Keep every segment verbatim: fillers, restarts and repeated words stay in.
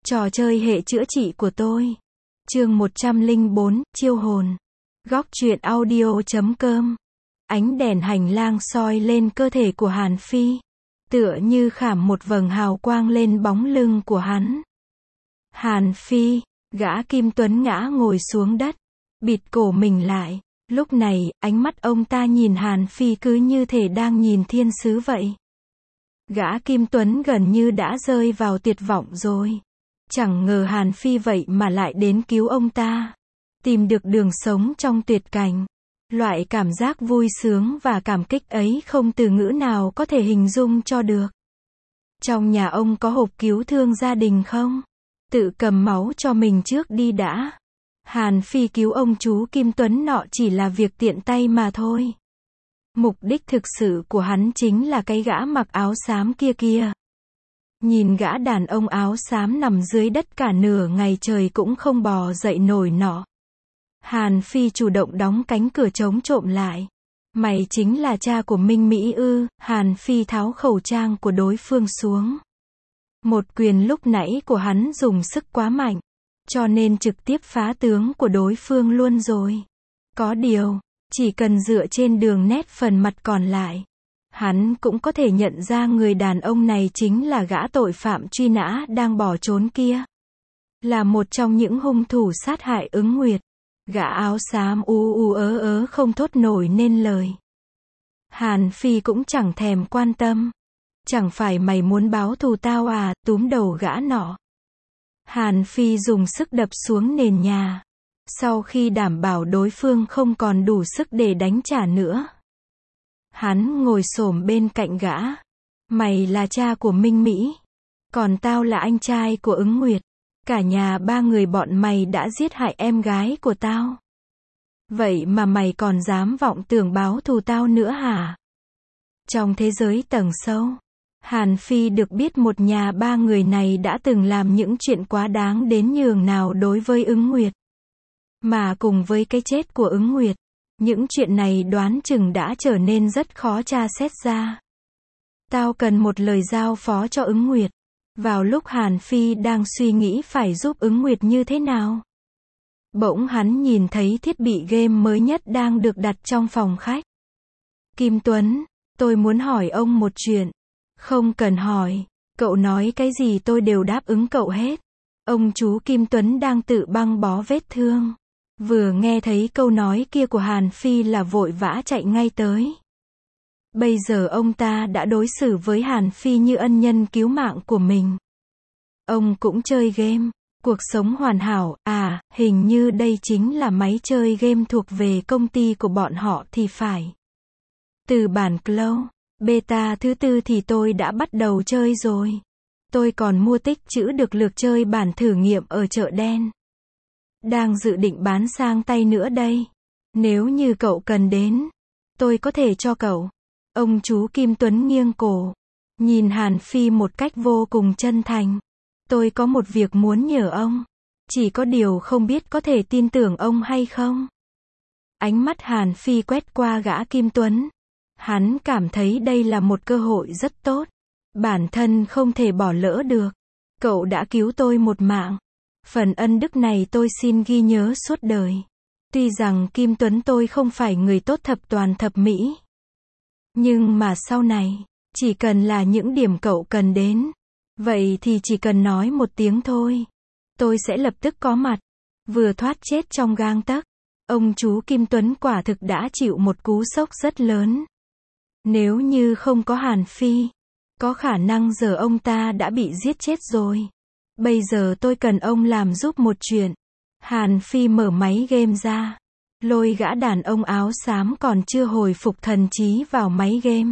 Trò chơi hệ chữa trị của tôi. Chương một trăm lẻ bốn, chiêu hồn. Góc truyện audio chấm com. Ánh đèn hành lang soi lên cơ thể của Hàn Phi, tựa như khảm một vầng hào quang lên bóng lưng của hắn. Hàn Phi, gã Kim Tuấn ngã ngồi xuống đất, bịt cổ mình lại. Lúc này, ánh mắt ông ta nhìn Hàn Phi cứ như thể đang nhìn thiên sứ vậy. Gã Kim Tuấn gần như đã rơi vào tuyệt vọng rồi. Chẳng ngờ Hàn Phi vậy mà lại đến cứu ông ta. Tìm được đường sống trong tuyệt cảnh. Loại cảm giác vui sướng và cảm kích ấy không từ ngữ nào có thể hình dung cho được. Trong nhà ông có hộp cứu thương gia đình không? Tự cầm máu cho mình trước đi đã. Hàn Phi cứu ông chú Kim Tuấn nọ chỉ là việc tiện tay mà thôi. Mục đích thực sự của hắn chính là cái gã mặc áo xám kia kia. Nhìn gã đàn ông áo xám nằm dưới đất cả nửa ngày trời cũng không bò dậy nổi nọ. Hàn Phi chủ động đóng cánh cửa chống trộm lại. Mày chính là cha của Minh Mỹ ư? Hàn Phi tháo khẩu trang của đối phương xuống. Một quyền lúc nãy của hắn dùng sức quá mạnh, cho nên trực tiếp phá tướng của đối phương luôn rồi. Có điều, chỉ cần dựa trên đường nét phần mặt còn lại, hắn cũng có thể nhận ra người đàn ông này chính là gã tội phạm truy nã đang bỏ trốn kia. Là một trong những hung thủ sát hại Ứng Nguyệt. Gã áo xám ú ú ớ ớ không thốt nổi nên lời. Hàn Phi cũng chẳng thèm quan tâm. Chẳng phải mày muốn báo thù tao à? Túm đầu gã nọ. Hàn Phi dùng sức đập xuống nền nhà. Sau khi đảm bảo đối phương không còn đủ sức để đánh trả nữa, hắn ngồi xổm bên cạnh gã. Mày là cha của Minh Mỹ, còn tao là anh trai của Ứng Nguyệt. Cả nhà ba người bọn mày đã giết hại em gái của tao. Vậy mà mày còn dám vọng tưởng báo thù tao nữa hả? Trong thế giới tầng sâu, Hàn Phi được biết một nhà ba người này đã từng làm những chuyện quá đáng đến nhường nào đối với Ứng Nguyệt. Mà cùng với cái chết của Ứng Nguyệt, những chuyện này đoán chừng đã trở nên rất khó tra xét ra. Tao cần một lời giao phó cho Ứng Nguyệt. Vào lúc Hàn Phi đang suy nghĩ phải giúp Ứng Nguyệt như thế nào, bỗng hắn nhìn thấy thiết bị game mới nhất đang được đặt trong phòng khách. Kim Tuấn, tôi muốn hỏi ông một chuyện. Không cần hỏi, cậu nói cái gì tôi đều đáp ứng cậu hết. Ông chú Kim Tuấn đang tự băng bó vết thương. Vừa nghe thấy câu nói kia của Hàn Phi là vội vã chạy ngay tới. Bây giờ ông ta đã đối xử với Hàn Phi như ân nhân cứu mạng của mình. Ông cũng chơi game. Cuộc sống hoàn hảo, à, hình như đây chính là máy chơi game thuộc về công ty của bọn họ thì phải. Từ bản Cloud, beta thứ tư thì tôi đã bắt đầu chơi rồi. Tôi còn mua tích trữ được lượt chơi bản thử nghiệm ở chợ đen. Đang dự định bán sang tay nữa đây. Nếu như cậu cần đến, tôi có thể cho cậu. Ông chú Kim Tuấn nghiêng cổ, nhìn Hàn Phi một cách vô cùng chân thành. Tôi có một việc muốn nhờ ông. Chỉ có điều không biết có thể tin tưởng ông hay không. Ánh mắt Hàn Phi quét qua gã Kim Tuấn. Hắn cảm thấy đây là một cơ hội rất tốt. Bản thân không thể bỏ lỡ được. Cậu đã cứu tôi một mạng. Phần ân đức này tôi xin ghi nhớ suốt đời. Tuy rằng Kim Tuấn tôi không phải người tốt thập toàn thập mỹ. Nhưng mà sau này, chỉ cần là những điểm cậu cần đến, vậy thì chỉ cần nói một tiếng thôi. Tôi sẽ lập tức có mặt. Vừa thoát chết trong gang tấc. Ông chú Kim Tuấn quả thực đã chịu một cú sốc rất lớn. Nếu như không có Hàn Phi, có khả năng giờ ông ta đã bị giết chết rồi. Bây giờ tôi cần ông làm giúp một chuyện. Hàn Phi mở máy game ra, lôi gã đàn ông áo xám còn chưa hồi phục thần trí vào máy game.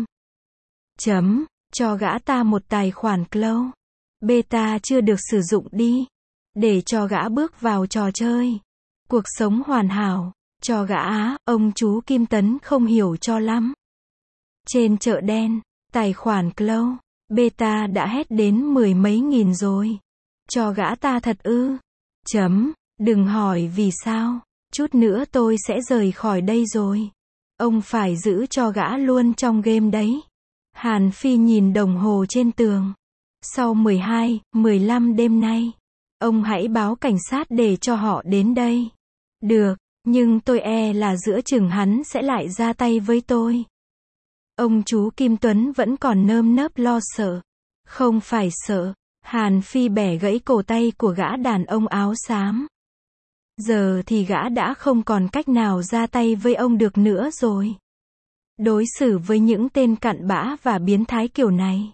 Chấm, cho gã ta một tài khoản Cloud. Beta chưa được sử dụng đi. Để cho gã bước vào trò chơi. Cuộc sống hoàn hảo. Cho gã á, ông chú Kim Tấn không hiểu cho lắm. Trên chợ đen, tài khoản Cloud, beta đã hét đến mười mấy nghìn rồi. Cho gã ta thật ư? Chấm, đừng hỏi vì sao. Chút nữa tôi sẽ rời khỏi đây rồi. Ông phải giữ cho gã luôn trong game đấy. Hàn Phi nhìn đồng hồ trên tường. Sau mười hai, mười lăm đêm nay, Ông hãy báo cảnh sát để cho họ đến đây. Được, nhưng tôi e là giữa chừng hắn sẽ lại ra tay với tôi. Ông chú Kim Tuấn vẫn còn nơm nớp lo sợ. Không phải sợ. Hàn Phi bẻ gãy cổ tay của gã đàn ông áo xám. Giờ thì gã đã không còn cách nào ra tay với ông được nữa rồi. Đối xử với những tên cặn bã và biến thái kiểu này,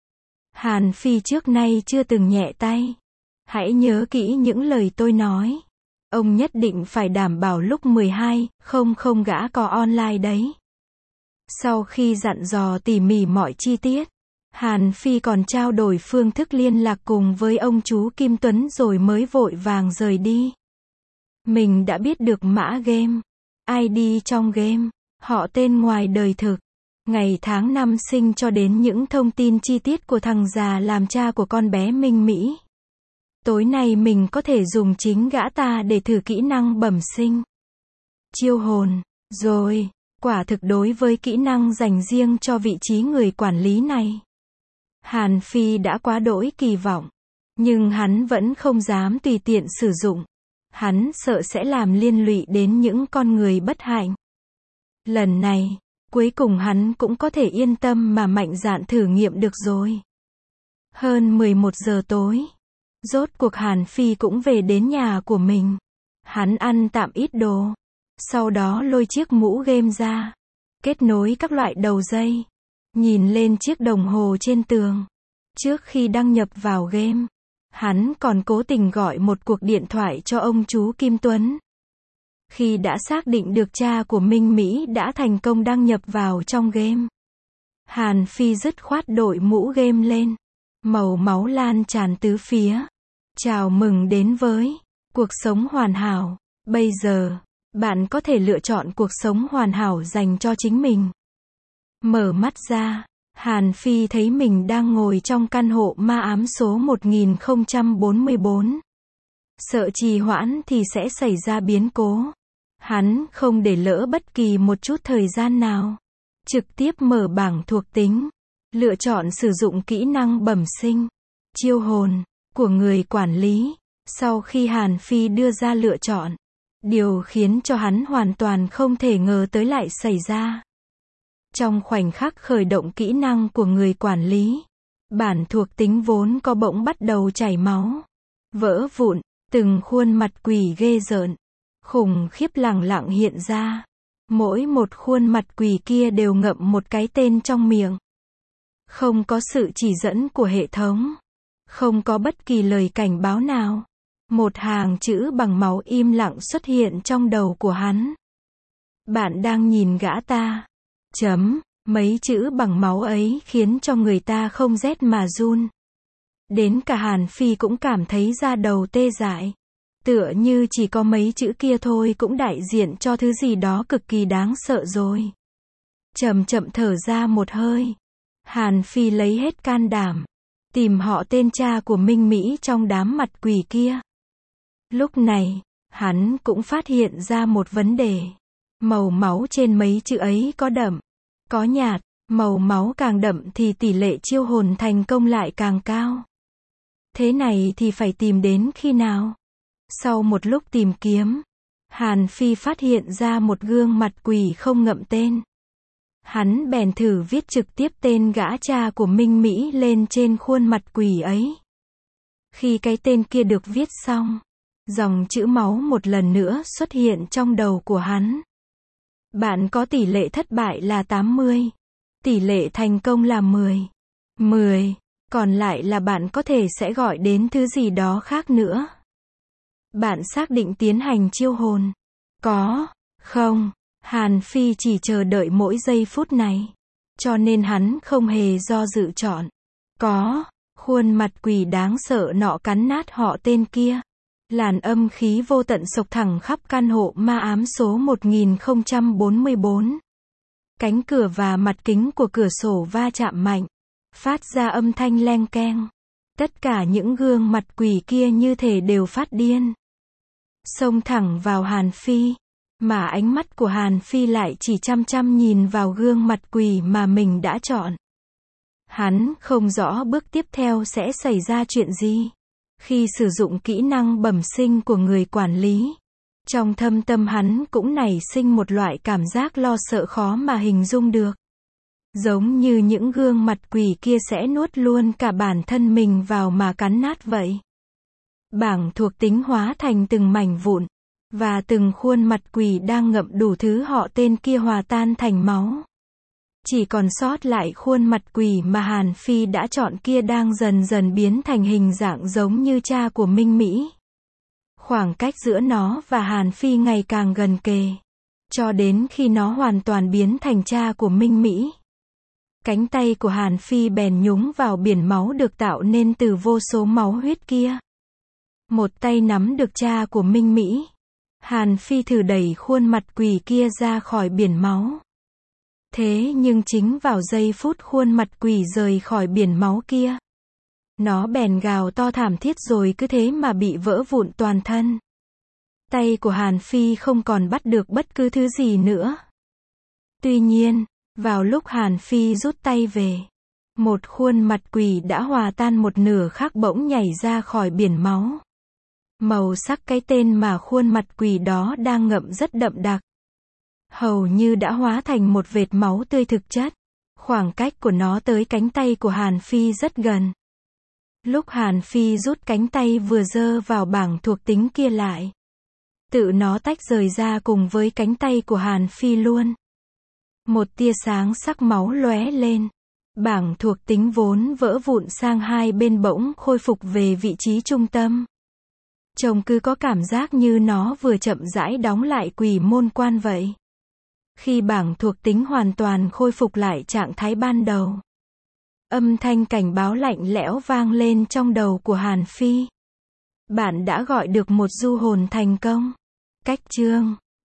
Hàn Phi trước nay chưa từng nhẹ tay. Hãy nhớ kỹ những lời tôi nói. Ông nhất định phải đảm bảo lúc mười hai không không gã có online đấy. Sau khi dặn dò tỉ mỉ mọi chi tiết, Hàn Phi còn trao đổi phương thức liên lạc cùng với ông chú Kim Tuấn rồi mới vội vàng rời đi. Mình đã biết được mã game, i đê trong game, họ tên ngoài đời thực, ngày tháng năm sinh cho đến những thông tin chi tiết của thằng già làm cha của con bé Minh Mỹ. Tối nay mình có thể dùng chính gã ta để thử kỹ năng bẩm sinh. Chiêu hồn, rồi, quả thực đối với kỹ năng dành riêng cho vị trí người quản lý này, Hàn Phi đã quá đỗi kỳ vọng. Nhưng hắn vẫn không dám tùy tiện sử dụng. Hắn sợ sẽ làm liên lụy đến những con người bất hạnh. Lần này, cuối cùng hắn cũng có thể yên tâm mà mạnh dạn thử nghiệm được rồi. Hơn mười một giờ tối, rốt cuộc Hàn Phi cũng về đến nhà của mình. Hắn ăn tạm ít đồ. Sau đó lôi chiếc mũ game ra, kết nối các loại đầu dây, nhìn lên chiếc đồng hồ trên tường. Trước khi đăng nhập vào game, hắn còn cố tình gọi một cuộc điện thoại cho ông chú Kim Tuấn. Khi đã xác định được cha của Minh Mỹ đã thành công đăng nhập vào trong game, Hàn Phi dứt khoát đội mũ game lên. Màu máu lan tràn tứ phía. Chào mừng đến với cuộc sống hoàn hảo. Bây giờ, bạn có thể lựa chọn cuộc sống hoàn hảo dành cho chính mình. Mở mắt ra, Hàn Phi thấy mình đang ngồi trong căn hộ ma ám số một nghìn không trăm bốn mươi bốn. Sợ trì hoãn thì sẽ xảy ra biến cố. Hắn không để lỡ bất kỳ một chút thời gian nào. Trực tiếp mở bảng thuộc tính. Lựa chọn sử dụng kỹ năng bẩm sinh, chiêu hồn, của người quản lý. Sau khi Hàn Phi đưa ra lựa chọn, điều khiến cho hắn hoàn toàn không thể ngờ tới lại xảy ra. Trong khoảnh khắc khởi động kỹ năng của người quản lý, bản thuộc tính vốn có bỗng bắt đầu chảy máu, vỡ vụn, từng khuôn mặt quỷ ghê rợn, khủng khiếp lẳng lặng hiện ra. Mỗi một khuôn mặt quỷ kia đều ngậm một cái tên trong miệng. Không có sự chỉ dẫn của hệ thống. Không có bất kỳ lời cảnh báo nào. Một hàng chữ bằng máu im lặng xuất hiện trong đầu của hắn. Bạn đang nhìn gã ta. Chấm. Mấy chữ bằng máu ấy khiến cho người ta không rét mà run. Đến cả Hàn Phi cũng cảm thấy da đầu tê dại. Tựa như chỉ có mấy chữ kia thôi cũng đại diện cho thứ gì đó cực kỳ đáng sợ rồi. Chậm chậm thở ra một hơi. Hàn Phi lấy hết can đảm. Tìm họ tên cha của Minh Mỹ trong đám mặt quỷ kia. Lúc này, hắn cũng phát hiện ra một vấn đề. Màu máu trên mấy chữ ấy có đậm, có nhạt. Màu máu càng đậm thì tỷ lệ chiêu hồn thành công lại càng cao. Thế này thì phải tìm đến khi nào? Sau một lúc tìm kiếm, Hàn Phi phát hiện ra một gương mặt quỷ không ngậm tên. Hắn bèn thử viết trực tiếp tên gã cha của Minh Mỹ lên trên khuôn mặt quỷ ấy. Khi cái tên kia được viết xong, dòng chữ máu một lần nữa xuất hiện trong đầu của hắn. Bạn có tỷ lệ thất bại là tám mươi. Tỷ lệ thành công là mười. mười. Còn lại là bạn có thể sẽ gọi đến thứ gì đó khác nữa. Bạn xác định tiến hành chiêu hồn. Có, không. Hàn Phi chỉ chờ đợi mỗi giây phút này. Cho nên hắn không hề do dự chọn. Có. Khuôn mặt quỷ đáng sợ nọ cắn nát họ tên kia. Làn âm khí vô tận sộc thẳng khắp căn hộ ma ám số một nghìn không trăm bốn mươi bốn. Cánh cửa và mặt kính của cửa sổ va chạm mạnh, phát ra âm thanh leng keng. Tất cả những gương mặt quỷ kia như thể đều phát điên, xông thẳng vào Hàn Phi, mà ánh mắt của Hàn Phi lại chỉ chăm chăm nhìn vào gương mặt quỷ mà mình đã chọn. Hắn không rõ bước tiếp theo sẽ xảy ra chuyện gì. Khi sử dụng kỹ năng bẩm sinh của người quản lý, trong thâm tâm hắn cũng nảy sinh một loại cảm giác lo sợ khó mà hình dung được. Giống như những gương mặt quỷ kia sẽ nuốt luôn cả bản thân mình vào mà cắn nát vậy. Bảng thuộc tính hóa thành từng mảnh vụn, và từng khuôn mặt quỷ đang ngậm đủ thứ họ tên kia hòa tan thành máu. Chỉ còn sót lại khuôn mặt quỷ mà Hàn Phi đã chọn kia đang dần dần biến thành hình dạng giống như cha của Minh Mỹ. Khoảng cách giữa nó và Hàn Phi ngày càng gần kề, cho đến khi nó hoàn toàn biến thành cha của Minh Mỹ. Cánh tay của Hàn Phi bèn nhúng vào biển máu được tạo nên từ vô số máu huyết kia. Một tay nắm được cha của Minh Mỹ. Hàn Phi thử đẩy khuôn mặt quỷ kia ra khỏi biển máu. Thế nhưng chính vào giây phút khuôn mặt quỷ rời khỏi biển máu kia, nó bèn gào to thảm thiết rồi cứ thế mà bị vỡ vụn toàn thân. Tay của Hàn Phi không còn bắt được bất cứ thứ gì nữa. Tuy nhiên, vào lúc Hàn Phi rút tay về, một khuôn mặt quỷ đã hòa tan một nửa khác bỗng nhảy ra khỏi biển máu. Màu sắc cái tên mà khuôn mặt quỷ đó đang ngậm rất đậm đặc. Hầu như đã hóa thành một vệt máu tươi thực chất. Khoảng cách của nó tới cánh tay của Hàn Phi rất gần. Lúc Hàn Phi rút cánh tay vừa giơ vào bảng thuộc tính kia lại, tự nó tách rời ra cùng với cánh tay của Hàn Phi luôn. Một tia sáng sắc máu lóe lên. Bảng thuộc tính vốn vỡ vụn sang hai bên bỗng khôi phục về vị trí trung tâm. Trông cứ có cảm giác như nó vừa chậm rãi đóng lại quỷ môn quan vậy. Khi bảng thuộc tính hoàn toàn khôi phục lại trạng thái ban đầu, âm thanh cảnh báo lạnh lẽo vang lên trong đầu của Hàn Phi. Bạn đã gọi được một du hồn thành công. Cách chương